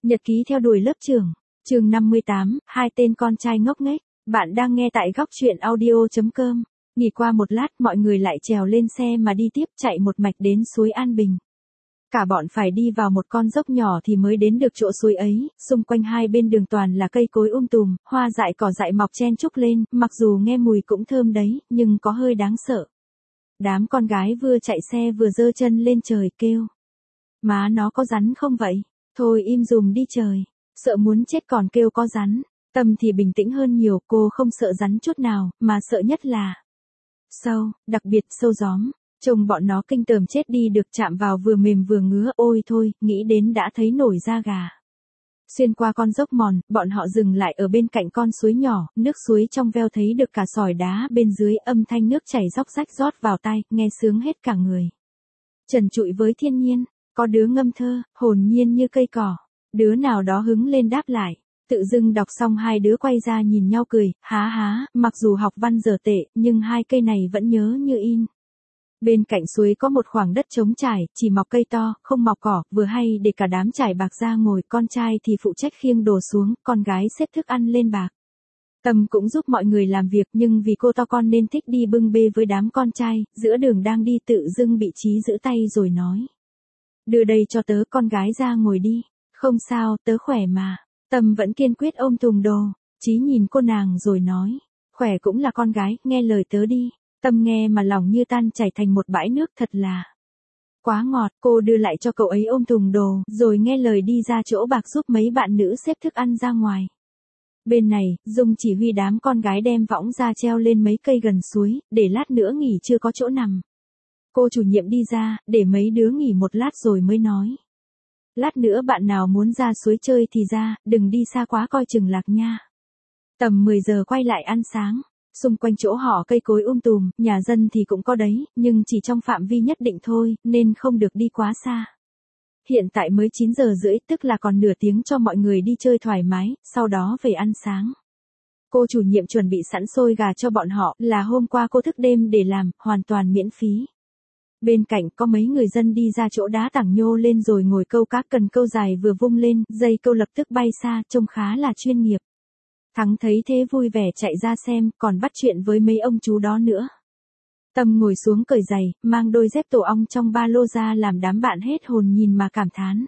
Nhật ký theo đuổi lớp trưởng, chương 58, hai tên con trai ngốc nghếch. Bạn đang nghe tại góc truyện audio.com. Nghỉ qua một lát mọi người lại trèo lên xe mà đi tiếp, chạy một mạch đến suối An Bình. Cả bọn phải đi vào một con dốc nhỏ thì mới đến được chỗ suối ấy, xung quanh hai bên đường toàn là cây cối tùm, hoa dại cỏ dại mọc chen chúc lên, mặc dù nghe mùi cũng thơm đấy, nhưng có hơi đáng sợ. Đám con gái vừa chạy xe vừa giơ chân lên trời kêu. Má nó có rắn không vậy? Thôi im dùm đi trời, sợ muốn chết còn kêu có rắn. Tâm thì bình tĩnh hơn nhiều, cô không sợ rắn chút nào, mà sợ nhất là sâu, đặc biệt sâu gióm. Trông bọn nó kinh tởm chết đi được, chạm vào vừa mềm vừa ngứa, ôi thôi, nghĩ đến đã thấy nổi da gà. Xuyên qua con dốc mòn, bọn họ dừng lại ở bên cạnh con suối nhỏ, nước suối trong veo thấy được cả sỏi đá bên dưới, âm thanh nước chảy róc rách rót vào tai, nghe sướng hết cả người. Trần trụi với thiên nhiên, có đứa ngâm thơ, hồn nhiên như cây cỏ, đứa nào đó hứng lên đáp lại. Tự dưng đọc xong hai đứa quay ra nhìn nhau cười, há há, mặc dù học văn dở tệ, nhưng hai cây này vẫn nhớ như in. Bên cạnh suối có một khoảng đất trống trải, chỉ mọc cây to, không mọc cỏ, vừa hay để cả đám trải bạc ra ngồi, con trai thì phụ trách khiêng đồ xuống, con gái xếp thức ăn lên bạc. Tâm cũng giúp mọi người làm việc, nhưng vì cô to con nên thích đi bưng bê với đám con trai, giữa đường đang đi tự dưng bị Chí giữ tay rồi nói. Đưa đây cho tớ, con gái ra ngồi đi. Không sao, tớ khỏe mà. Tâm vẫn kiên quyết ôm thùng đồ. Chí nhìn cô nàng rồi nói. Khỏe cũng là con gái, nghe lời tớ đi. Tâm nghe mà lòng như tan chảy thành một bãi nước, thật là quá ngọt. Cô đưa lại cho cậu ấy ôm thùng đồ, rồi nghe lời đi ra chỗ bạc giúp mấy bạn nữ xếp thức ăn ra ngoài. Bên này, Dung chỉ huy đám con gái đem võng ra treo lên mấy cây gần suối, để lát nữa nghỉ chưa có chỗ nằm. Cô chủ nhiệm đi ra, để mấy đứa nghỉ một lát rồi mới nói. Lát nữa bạn nào muốn ra suối chơi thì ra, đừng đi xa quá coi chừng lạc nha. Tầm 10 giờ quay lại ăn sáng. Xung quanh chỗ họ cây cối tùm, nhà dân thì cũng có đấy, nhưng chỉ trong phạm vi nhất định thôi, nên không được đi quá xa. Hiện tại mới 9 giờ rưỡi, tức là còn nửa tiếng cho mọi người đi chơi thoải mái, sau đó về ăn sáng. Cô chủ nhiệm chuẩn bị sẵn xôi gà cho bọn họ, là hôm qua cô thức đêm để làm, hoàn toàn miễn phí. Bên cạnh có mấy người dân đi ra chỗ đá tảng nhô lên rồi ngồi câu cá, cần câu dài vừa vung lên, dây câu lập tức bay xa, trông khá là chuyên nghiệp. Thắng thấy thế vui vẻ chạy ra xem, còn bắt chuyện với mấy ông chú đó nữa. Tâm ngồi xuống cởi giày, mang đôi dép tổ ong trong ba lô ra làm đám bạn hết hồn nhìn mà cảm thán.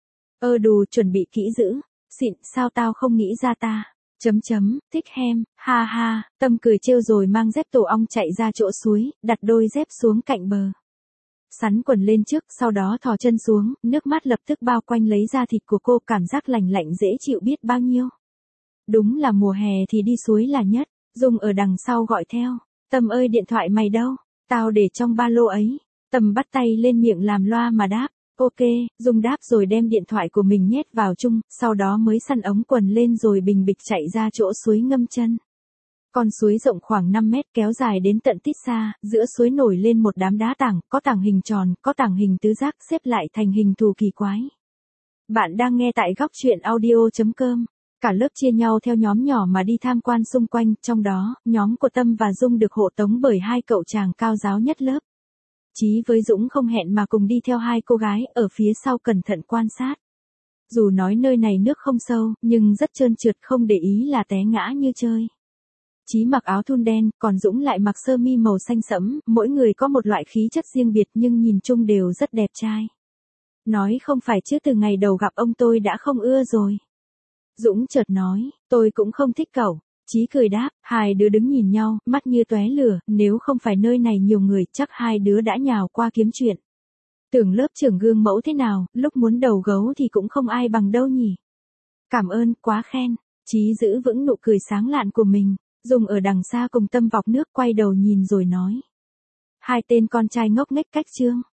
Đù, chuẩn bị kỹ dữ, xịn, sao tao không nghĩ ra ta. Thích hem, ha ha. Tâm cười trêu rồi mang dép tổ ong chạy ra chỗ suối, đặt đôi dép xuống cạnh bờ. Sắn quần lên trước, sau đó thò chân xuống, nước mắt lập tức bao quanh lấy da thịt của cô, cảm giác lành lạnh dễ chịu biết bao nhiêu. Đúng là mùa hè thì đi suối là nhất. Dung ở đằng sau gọi theo. Tâm ơi, điện thoại mày đâu? Tao để trong ba lô ấy. Tâm bắt tay lên miệng làm loa mà đáp. Ok, Dung đáp rồi đem điện thoại của mình nhét vào chung, sau đó mới săn ống quần lên rồi bình bịch chạy ra chỗ suối ngâm chân. Con suối rộng khoảng 5 mét kéo dài đến tận tít xa, giữa suối nổi lên một đám đá tảng, có tảng hình tròn, có tảng hình tứ giác xếp lại thành hình thù kỳ quái. Bạn đang nghe tại góc truyện audio.com. Cả lớp chia nhau theo nhóm nhỏ mà đi tham quan xung quanh, trong đó, nhóm của Tâm và Dung được hộ tống bởi hai cậu chàng cao giáo nhất lớp. Chí với Dũng không hẹn mà cùng đi theo hai cô gái, ở phía sau cẩn thận quan sát. Dù nói nơi này nước không sâu, nhưng rất trơn trượt, không để ý là té ngã như chơi. Chí mặc áo thun đen, còn Dũng lại mặc sơ mi màu xanh sẫm, mỗi người có một loại khí chất riêng biệt nhưng nhìn chung đều rất đẹp trai. Nói không phải chứ từ ngày đầu gặp ông tôi đã không ưa rồi. Dũng chợt nói, tôi cũng không thích cậu. Chí cười đáp, hai đứa đứng nhìn nhau, mắt như tóe lửa, nếu không phải nơi này nhiều người chắc hai đứa đã nhào qua kiếm chuyện. Tưởng lớp trưởng gương mẫu thế nào, lúc muốn đầu gấu thì cũng không ai bằng đâu nhỉ. Cảm ơn, quá khen. Chí giữ vững nụ cười sáng lạn của mình. Dung ở đằng xa cùng Tâm vọc nước quay đầu nhìn rồi nói. Hai tên con trai ngốc nghếch cách chương.